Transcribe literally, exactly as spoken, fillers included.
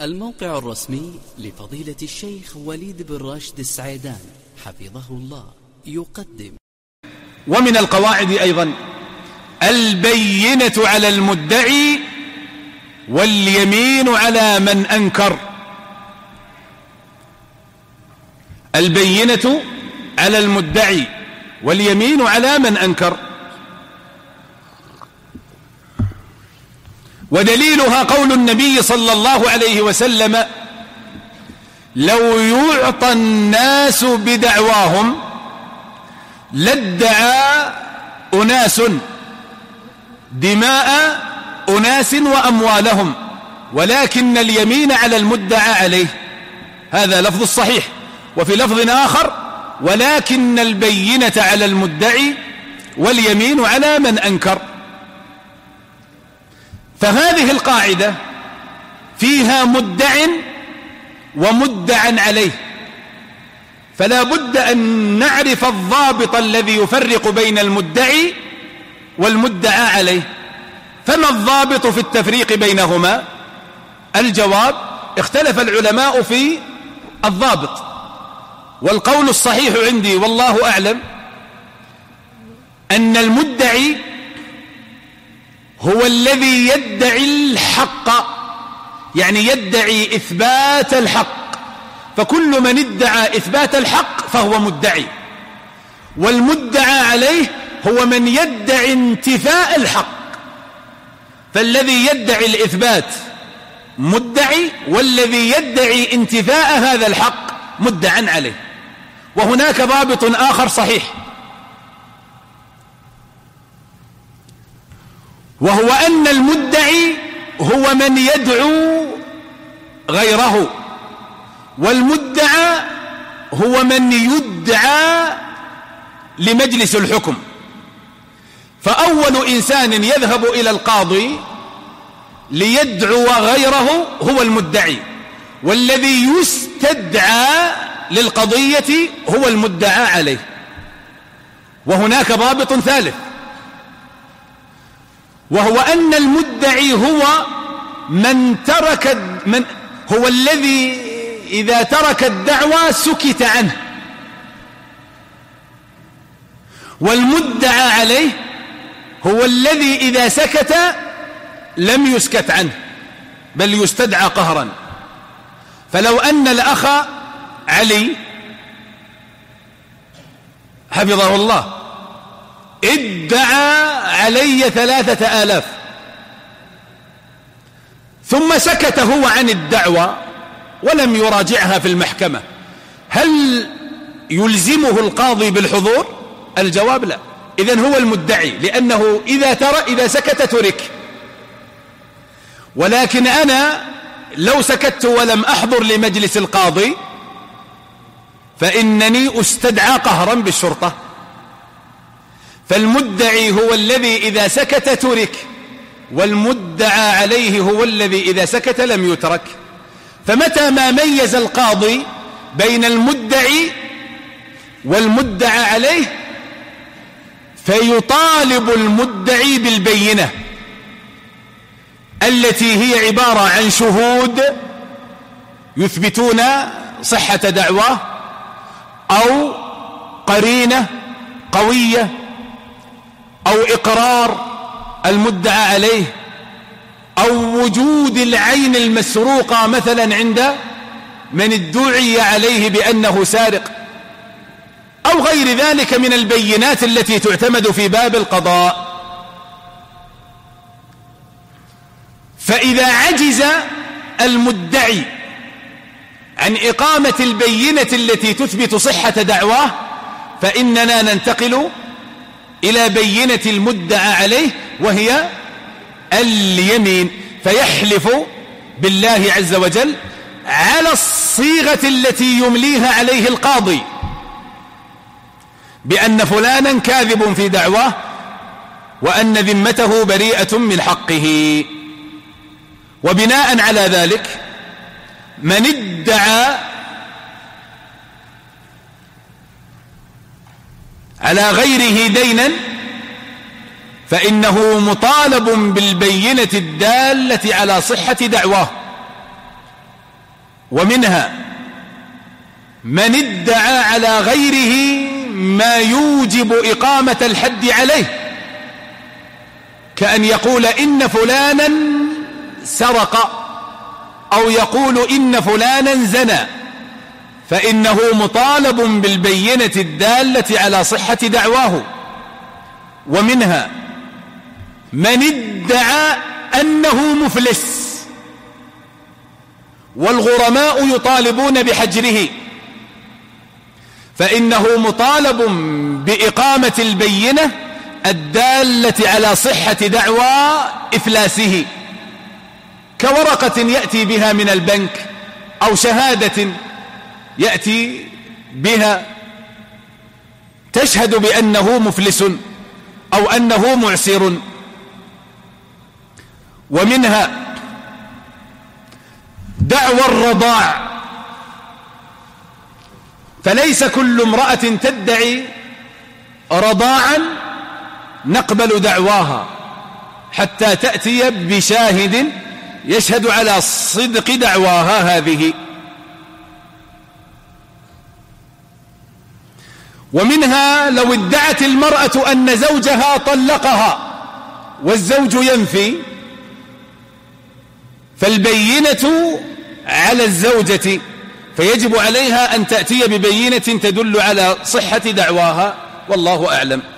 الموقع الرسمي لفضيلة الشيخ وليد بن راشد السعيدان حفظه الله يقدم. ومن القواعد أيضا البينة على المدعي واليمين على من أنكر. البينة على المدعي واليمين على من أنكر، ودليلها قول النبي صلى الله عليه وسلم: لو يعطى الناس بدعواهم لادعى أناس دماء أناس وأموالهم ولكن اليمين على المدعى عليه. هذا لفظ الصحيح. وفي لفظ آخر: ولكن البينة على المدعي واليمين على من أنكر. فهذه القاعدة فيها مدع ومدعا عليه، فلا بد أن نعرف الضابط الذي يفرق بين المدعي والمدعى عليه. فما الضابط في التفريق بينهما؟ الجواب: اختلف العلماء في الضابط، والقول الصحيح عندي والله أعلم أن المدعي هو الذي يدعي الحق، يعني يدعي إثبات الحق، فكل من ادعى إثبات الحق فهو مدعي. والمدعى عليه هو من يدعي انتفاء الحق، فالذي يدعي الإثبات مدعي، والذي يدعي انتفاء هذا الحق مدعى عليه. وهناك ضابط آخر صحيح، وهو أن المدعي هو من يدعو غيره، والمدعى هو من يدعى لمجلس الحكم. فأول إنسان يذهب إلى القاضي ليدعو غيره هو المدعي، والذي يستدعى للقضية هو المدعى عليه. وهناك ضابط ثالث، وهو أن المدعي هو من ترك من هو الذي إذا ترك الدعوى سكت عنه، والمدعى عليه هو الذي إذا سكت لم يسكت عنه بل يستدعى قهرا. فلو أن الأخ علي حفظه الله ادعى علي ثلاثة آلاف ثم سكت هو عن الدعوى ولم يراجعها في المحكمة، هل يلزمه القاضي بالحضور؟ الجواب لا. إذن هو المدعي، لأنه إذا ترى إذا سكت ترك. ولكن أنا لو سكت ولم أحضر لمجلس القاضي فإنني أستدعى قهرا بالشرطة. فالمدعي هو الذي إذا سكت ترك، والمدعى عليه هو الذي إذا سكت لم يترك. فمتى ما ميز القاضي بين المدعي والمدعى عليه فيطالب المدعي بالبينة التي هي عبارة عن شهود يثبتون صحة دعواه، أو قرينة قوية، أو إقرار المدعى عليه، أو وجود العين المسروقة مثلا عند من ادعي عليه بأنه سارق، أو غير ذلك من البينات التي تعتمد في باب القضاء. فإذا عجز المدعي عن إقامة البينة التي تثبت صحة دعواه فإننا ننتقل إلى بينة المدعى عليه، وهي اليمين، فيحلف بالله عز وجل على الصيغة التي يمليها عليه القاضي بأن فلانا كاذب في دعواه وأن ذمته بريئة من حقه. وبناء على ذلك من ادعى على غيره دينا فإنه مطالب بالبينة الدالة على صحة دعواه. ومنها من ادعى على غيره ما يوجب إقامة الحد عليه، كأن يقول إن فلانا سرق أو يقول إن فلانا زنى، فإنه مطالب بالبينة الدالة على صحة دعواه. ومنها من ادعى أنه مفلس والغرماء يطالبون بحجره، فإنه مطالب بإقامة البينة الدالة على صحة دعوى إفلاسه، كورقة يأتي بها من البنك أو شهادة يأتي بها تشهد بأنه مفلس أو أنه معسر. ومنها دعوى الرضاع، فليس كل امرأة تدعي رضاعا نقبل دعواها حتى تأتي بشاهد يشهد على صدق دعواها هذه. ومنها لو ادعت المرأة أن زوجها طلقها والزوج ينفي، فالبينة على الزوجة، فيجب عليها أن تأتي ببينة تدل على صحة دعواها، والله أعلم.